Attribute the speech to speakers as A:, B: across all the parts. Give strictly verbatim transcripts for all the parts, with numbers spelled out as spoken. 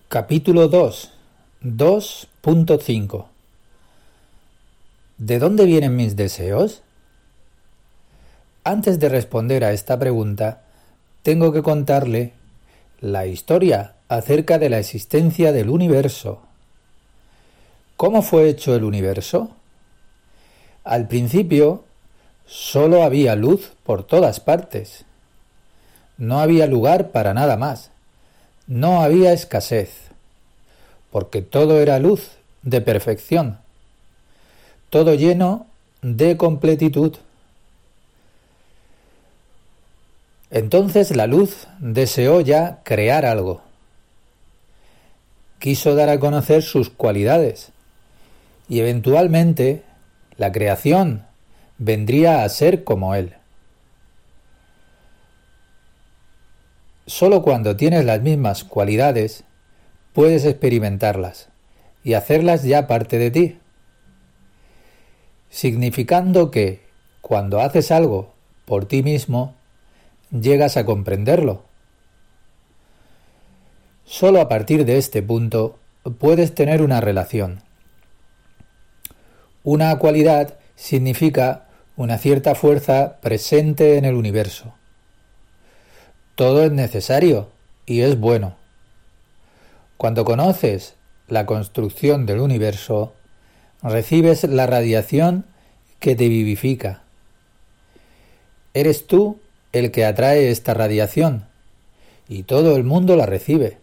A: Capítulo dos. dos punto cinco. ¿De dónde vienen mis deseos? Antes de responder a esta pregunta, tengo que contarle la historia acerca de la existencia del universo. ¿Cómo fue hecho el universo? Al principio, solo había luz por todas partes. No había lugar para nada más. No había escasez, porque todo era luz de perfección, todo lleno de completitud. Entonces la luz deseó ya crear algo. Quiso dar a conocer sus cualidades, y eventualmente la creación vendría a ser como él. Solo cuando tienes las mismas cualidades puedes experimentarlas y hacerlas ya parte de ti, significando que cuando haces algo por ti mismo, llegas a comprenderlo. Solo a partir de este punto puedes tener una relación. Una cualidad significa una cierta fuerza presente en el universo. Todo es necesario y es bueno. Cuando conoces la construcción del universo, recibes la radiación que te vivifica. Eres tú el que atrae esta radiación y todo el mundo la recibe.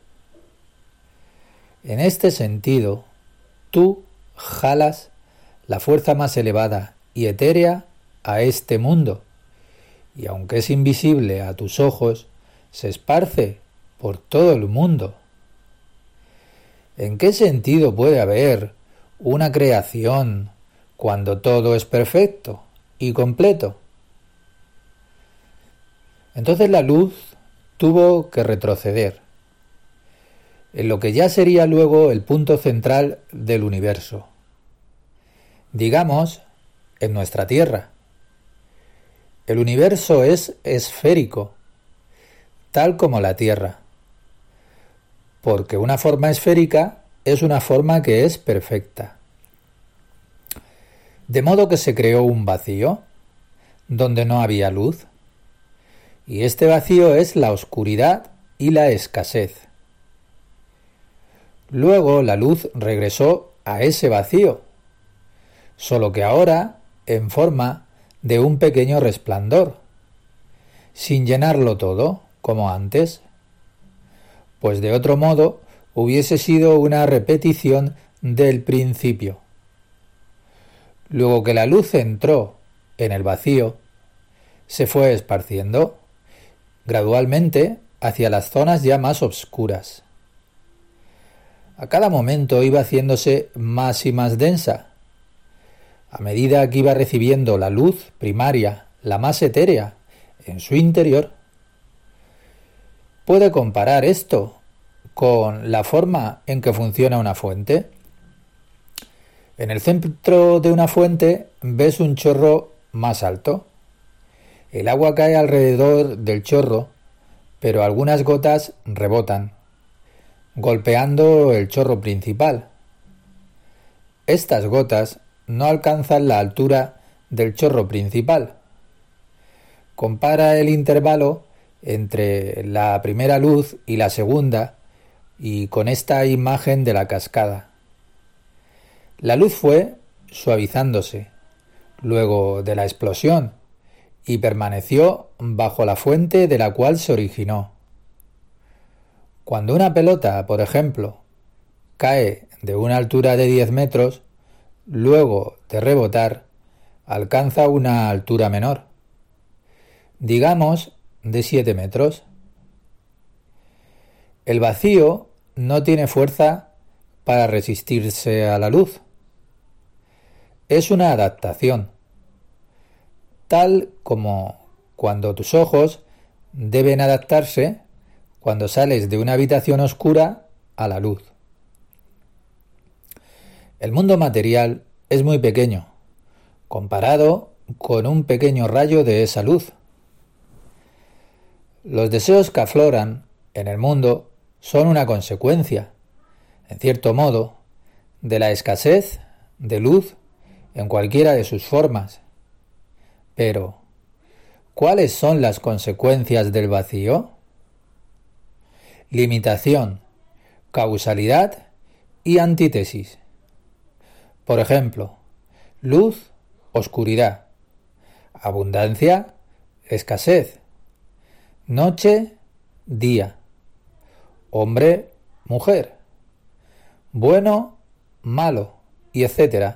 A: En este sentido, tú jalas la fuerza más elevada y etérea a este mundo, y aunque es invisible a tus ojos, se esparce por todo el mundo. ¿En qué sentido puede haber una creación cuando todo es perfecto y completo? Entonces la luz tuvo que retroceder, en lo que ya sería luego el punto central del universo. Digamos, en nuestra Tierra. El universo es esférico, tal como la Tierra, porque una forma esférica es una forma que es perfecta. De modo que se creó un vacío, donde no había luz, y este vacío es la oscuridad y la escasez. Luego la luz regresó a ese vacío, solo que ahora en forma de un pequeño resplandor, sin llenarlo todo, como antes, pues de otro modo hubiese sido una repetición del principio. Luego que la luz entró en el vacío, se fue esparciendo gradualmente hacia las zonas ya más oscuras. A cada momento iba haciéndose más y más densa, a medida que iba recibiendo la luz primaria, la más etérea, en su interior. ¿Puede comparar esto con la forma en que funciona una fuente? En el centro de una fuente ves un chorro más alto. El agua cae alrededor del chorro, pero algunas gotas rebotan, golpeando el chorro principal. Estas gotas no alcanzan la altura del chorro principal. Compara el intervalo entre la primera luz y la segunda, y con esta imagen de la cascada. La luz fue suavizándose, luego de la explosión, y permaneció bajo la fuente de la cual se originó. Cuando una pelota, por ejemplo, cae de una altura de diez metros, luego de rebotar, alcanza una altura menor, digamos de siete metros. El vacío no tiene fuerza para resistirse a la luz. Es una adaptación, tal como cuando tus ojos deben adaptarse cuando sales de una habitación oscura a la luz. El mundo material es muy pequeño, comparado con un pequeño rayo de esa luz. Los deseos que afloran en el mundo son una consecuencia, en cierto modo, de la escasez de luz en cualquiera de sus formas. Pero, ¿cuáles son las consecuencias del vacío? Limitación, causalidad y antítesis. Por ejemplo, luz, oscuridad, abundancia, escasez, noche, día, hombre, mujer, bueno, malo, y etcétera.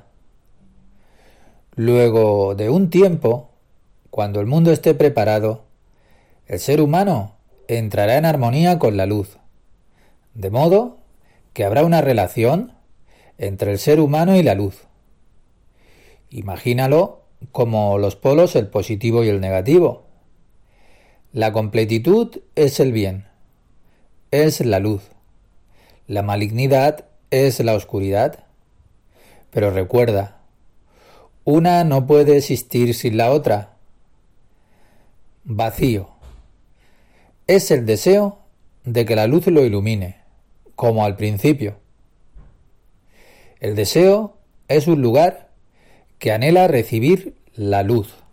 A: Luego de un tiempo, cuando el mundo esté preparado, el ser humano entrará en armonía con la luz, de modo que habrá una relación entre el ser humano y la luz. Imagínalo como los polos, el positivo y el negativo. La completitud es el bien, es la luz. La malignidad es la oscuridad. Pero recuerda, una no puede existir sin la otra. Vacío. Es el deseo de que la luz lo ilumine, como al principio. El deseo es un lugar que anhela recibir la luz.